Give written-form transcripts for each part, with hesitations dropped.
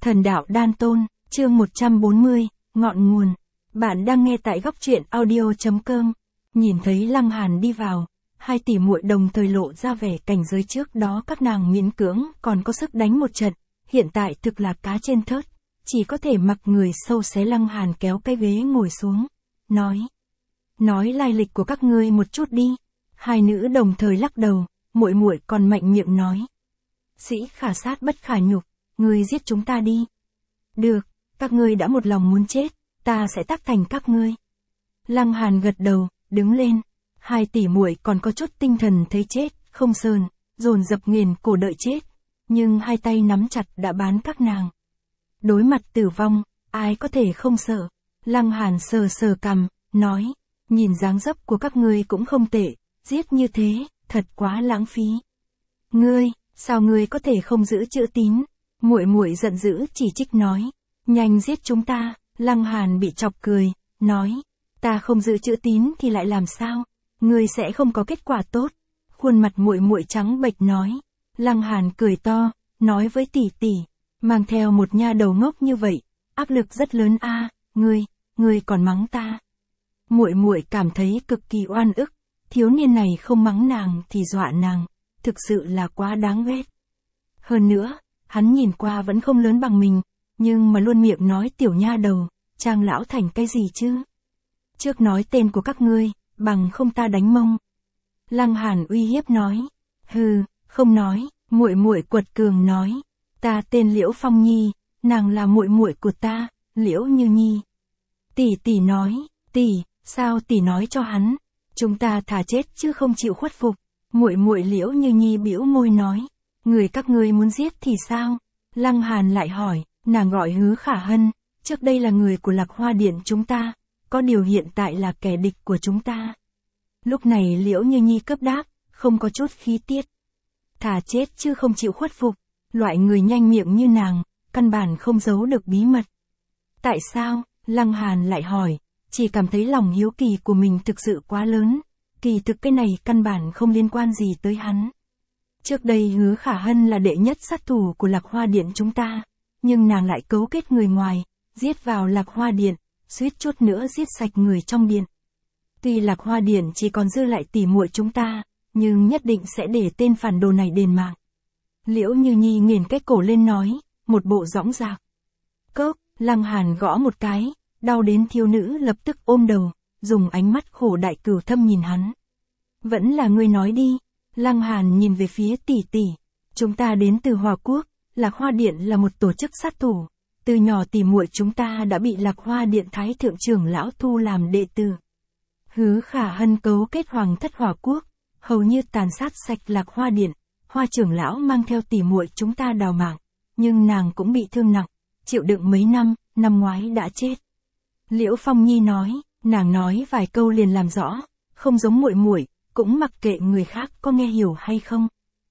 Thần đạo đan tôn, chương 140, ngọn nguồn. Bạn đang nghe tại góc truyện audio.com. Nhìn thấy Lăng Hàn đi vào, hai tỷ muội đồng thời lộ ra vẻ cảnh giới trước đó các nàng miễn cưỡng còn có sức đánh một trận, hiện tại thực là cá trên thớt, chỉ có thể mặc người sâu xé. Lăng Hàn kéo cái ghế ngồi xuống, nói lai lịch của các ngươi một chút đi. Hai nữ đồng thời lắc đầu, muội muội còn mạnh miệng nói: sĩ khả sát bất khả nhục, ngươi giết chúng ta đi. Được, các ngươi đã một lòng muốn chết, ta sẽ tác thành các ngươi. Lăng Hàn gật đầu, đứng lên. Hai tỷ muội còn có chút tinh thần thấy chết không sờn, dồn dập nghiền cổ đợi chết, nhưng hai tay nắm chặt đã bán các nàng. Đối mặt tử vong, ai có thể không sợ? Lăng Hàn sờ sờ cằm, nói: nhìn dáng dấp của các ngươi cũng không tệ, giết như thế, thật quá lãng phí. Ngươi, sao ngươi có thể không giữ chữ tín? Muội muội giận dữ chỉ trích nói: nhanh giết chúng ta. Lăng Hàn bị chọc cười, nói: ta không giữ chữ tín thì lại làm sao? Ngươi sẽ không có kết quả tốt. Khuôn mặt muội muội trắng bệch nói. Lăng Hàn cười to, nói với tỷ tỷ, mang theo một nha đầu ngốc như vậy, áp lực rất lớn a. Ngươi còn mắng ta. Muội muội cảm thấy cực kỳ oan ức, thiếu niên này không mắng nàng thì dọa nàng, thực sự là quá đáng ghét. Hơn nữa, hắn nhìn qua vẫn không lớn bằng mình, nhưng mà luôn miệng nói tiểu nha đầu, Trang lão thành cái gì chứ? Trước nói tên của các ngươi, bằng không ta đánh mông. Lăng Hàn uy hiếp nói. Hừ, không nói. Muội muội quật cường nói. Ta tên Liễu Phong Nhi, nàng là muội muội của ta, Liễu Như Nhi. Tỷ nói. Tỷ, sao tỷ nói cho hắn? Chúng ta thà chết chứ không chịu khuất phục. Muội muội Liễu Như Nhi bĩu môi nói. Người các ngươi muốn giết thì sao? Lăng Hàn lại hỏi. Nàng gọi Hứa Khả Hân, trước đây là người của Lạc Hoa Điện chúng ta, có điều hiện tại là kẻ địch của chúng ta. Lúc này Liễu Như Nhi cấp đáp, không có chút khí tiết. Thà chết chứ không chịu khuất phục, loại người nhanh miệng như nàng, căn bản không giấu được bí mật. Tại sao? Lăng Hàn lại hỏi, chỉ cảm thấy lòng hiếu kỳ của mình thực sự quá lớn, kỳ thực cái này căn bản không liên quan gì tới hắn. Trước đây Hứa Khả Hân là đệ nhất sát thủ của Lạc Hoa Điện chúng ta, nhưng nàng lại cấu kết người ngoài, giết vào Lạc Hoa Điện, suýt chút nữa giết sạch người trong điện. Tuy Lạc Hoa Điện chỉ còn dư lại tỷ muội chúng ta, nhưng nhất định sẽ để tên phản đồ này đền mạng. Liễu Như Nhi nghiền cái cổ lên nói, một bộ dõng dạc. Cốc, Lăng Hàn gõ một cái, đau đến thiếu nữ lập tức ôm đầu, dùng ánh mắt khổ đại cửu thâm nhìn hắn. Vẫn là ngươi nói đi. Lăng Hàn nhìn về phía tỷ tỷ. Chúng ta đến từ Hòa Quốc, Lạc Hoa Điện là một tổ chức sát thủ. Từ nhỏ tỷ muội chúng ta đã bị Lạc Hoa Điện Thái Thượng trưởng lão thu làm đệ tử. Hứa Khả Hân cấu kết Hoàng thất Hòa Quốc, hầu như tàn sát sạch Lạc Hoa Điện. Hoa trưởng lão mang theo tỷ muội chúng ta đào mạng, nhưng nàng cũng bị thương nặng, chịu đựng mấy năm ngoái đã chết. Liễu Phong Nhi nói, nàng nói vài câu liền làm rõ, không giống muội muội, cũng mặc kệ người khác có nghe hiểu hay không.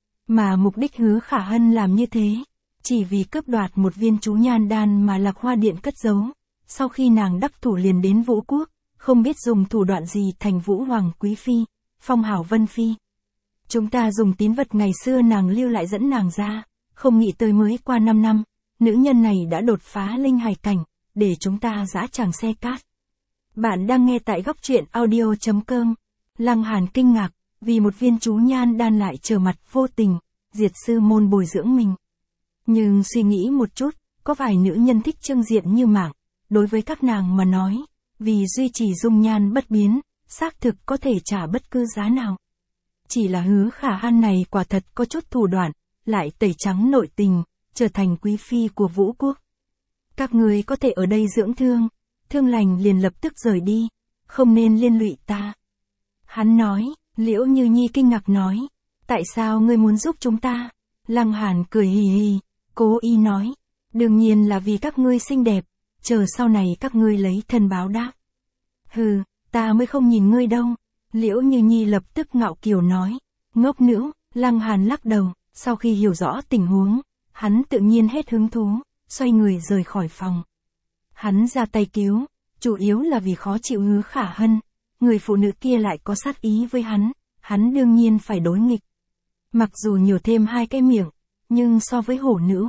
Mà mục đích Hứa Khả Hân làm như thế, chỉ vì cướp đoạt một viên chú nhan đan mà Lạc Hoa Điện cất giấu. Sau khi nàng đắc thủ liền đến Vũ Quốc, không biết dùng thủ đoạn gì thành Vũ Hoàng Quý Phi, phong hảo Vân Phi. Chúng ta dùng tín vật ngày xưa nàng lưu lại dẫn nàng ra, không nghĩ tới mới qua 5 năm, nữ nhân này đã đột phá linh hải cảnh, để chúng ta dã tràng xe cát. Bạn đang nghe tại góc truyện audio.com. Lăng Hàn kinh ngạc, vì một viên chú nhan đan lại trở mặt vô tình, diệt sư môn bồi dưỡng mình. Nhưng suy nghĩ một chút, có vài nữ nhân thích trưng diện như mạng, đối với các nàng mà nói, vì duy trì dung nhan bất biến, xác thực có thể trả bất cứ giá nào. Chỉ là Hứa Khả Hân này quả thật có chút thủ đoạn, lại tẩy trắng nội tình, trở thành quý phi của Vũ Quốc. Các người có thể ở đây dưỡng thương, thương lành liền lập tức rời đi, không nên liên lụy ta. Hắn nói. Liễu Như Nhi kinh ngạc nói, tại sao ngươi muốn giúp chúng ta? Lăng Hàn cười hì hì, cố ý nói, đương nhiên là vì các ngươi xinh đẹp, chờ sau này các ngươi lấy thân báo đáp. Hừ, ta mới không nhìn ngươi đâu. Liễu Như Nhi lập tức ngạo kiều nói, ngốc nữ. Lăng Hàn lắc đầu, sau khi hiểu rõ tình huống, hắn tự nhiên hết hứng thú, xoay người rời khỏi phòng. Hắn ra tay cứu, chủ yếu là vì khó chịu Hứa Khả Hân. Người phụ nữ kia lại có sát ý với hắn đương nhiên phải đối nghịch. Mặc dù nhiều thêm hai cái miệng, nhưng so với hổ nữ,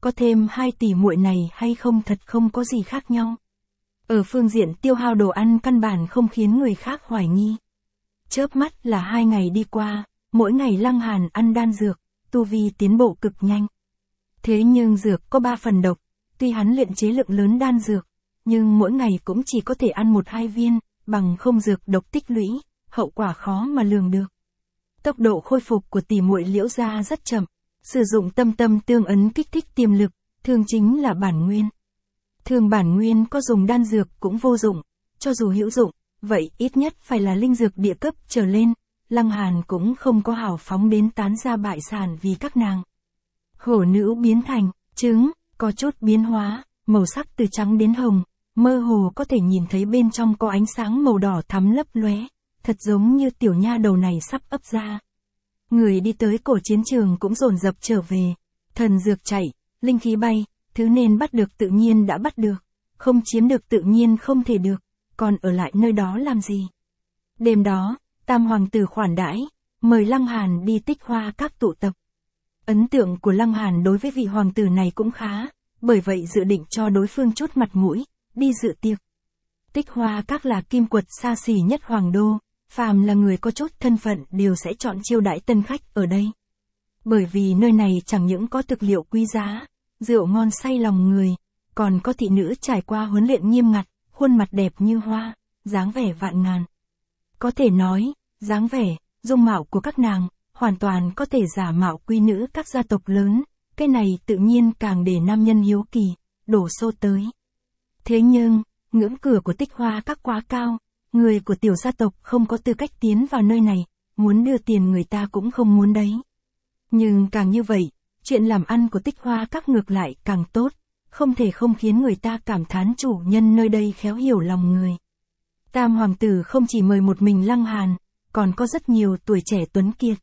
có thêm hai tỷ muội này hay không thật không có gì khác nhau. Ở phương diện tiêu hao đồ ăn căn bản không khiến người khác hoài nghi. Chớp mắt là 2 ngày đi qua, mỗi ngày Lăng Hàn ăn đan dược, tu vi tiến bộ cực nhanh. Thế nhưng dược có 3 phần độc, tuy hắn luyện chế lượng lớn đan dược, nhưng mỗi ngày cũng chỉ có thể ăn 1-2 viên, bằng không dược độc tích lũy, hậu quả khó mà lường được. Tốc độ khôi phục của tỷ muội Liễu gia rất chậm, sử dụng tâm tâm tương ấn kích thích tiềm lực, thường chính là bản nguyên. Thường bản nguyên có dùng đan dược cũng vô dụng, cho dù hữu dụng, vậy ít nhất phải là linh dược địa cấp trở lên, Lăng Hàn cũng không có hào phóng đến tán ra bại sản vì các nàng. Hổ nữ biến thành trứng, có chút biến hóa, màu sắc từ trắng đến hồng, mơ hồ có thể nhìn thấy bên trong có ánh sáng màu đỏ thắm lấp lóe, thật giống như tiểu nha đầu này sắp ấp ra. Người đi tới cổ chiến trường cũng dồn dập trở về, thần dược chạy, linh khí bay, thứ nên bắt được tự nhiên đã bắt được, không chiếm được tự nhiên không thể được, còn ở lại nơi đó làm gì. Đêm đó, Tam hoàng tử khoản đãi, mời Lăng Hàn đi Tích Hoa Các tụ tập. Ấn tượng của Lăng Hàn đối với vị hoàng tử này cũng khá, bởi vậy dự định cho đối phương chút mặt mũi, đi dự tiệc. Tích Hoa Các là kim quật xa xỉ nhất hoàng đô, phàm là người có chút thân phận đều sẽ chọn chiêu đãi tân khách ở đây. Bởi vì nơi này chẳng những có thực liệu quý giá, rượu ngon say lòng người, còn có thị nữ trải qua huấn luyện nghiêm ngặt, khuôn mặt đẹp như hoa, dáng vẻ vạn ngàn. Có thể nói, dáng vẻ, dung mạo của các nàng, hoàn toàn có thể giả mạo quý nữ các gia tộc lớn, cái này tự nhiên càng để nam nhân hiếu kỳ, đổ xô tới. Thế nhưng, ngưỡng cửa của Tích Hoa Các quá cao, người của tiểu gia tộc không có tư cách tiến vào nơi này, muốn đưa tiền người ta cũng không muốn đấy. Nhưng càng như vậy, chuyện làm ăn của Tích Hoa Các ngược lại càng tốt, không thể không khiến người ta cảm thán chủ nhân nơi đây khéo hiểu lòng người. Tam hoàng tử không chỉ mời một mình Lăng Hàn, còn có rất nhiều tuổi trẻ tuấn kiệt.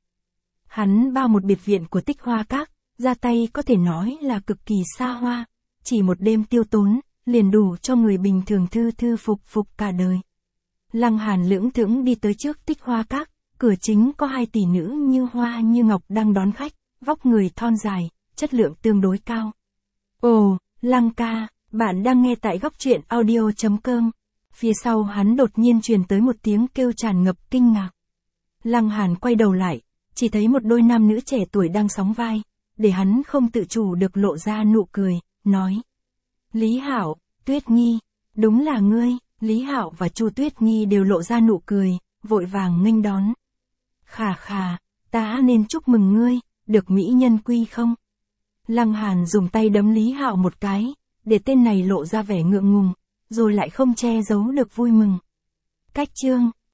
Hắn bao một biệt viện của Tích Hoa Các, ra tay có thể nói là cực kỳ xa hoa, chỉ một đêm tiêu tốn, liền đủ cho người bình thường thư thư phục cả đời. Lăng Hàn lững thững đi tới trước Tích Hoa Các, cửa chính có 2 tỷ nữ như hoa như ngọc đang đón khách, vóc người thon dài, chất lượng tương đối cao. Ồ, Lăng ca, bạn đang nghe tại góc truyện audio.com. Phía sau hắn đột nhiên truyền tới một tiếng kêu tràn ngập kinh ngạc. Lăng Hàn quay đầu lại, chỉ thấy một đôi nam nữ trẻ tuổi đang sóng vai, để hắn không tự chủ được lộ ra nụ cười, nói. Lý Hạo, Tuyết Nhi, đúng là ngươi. Lý Hạo và Chu Tuyết Nhi đều lộ ra nụ cười, vội vàng nghênh đón. Khà khà, ta nên chúc mừng ngươi, được mỹ nhân quy không? Lăng Hàn dùng tay đấm Lý Hạo một cái, để tên này lộ ra vẻ ngượng ngùng, rồi lại không che giấu được vui mừng. Cách chương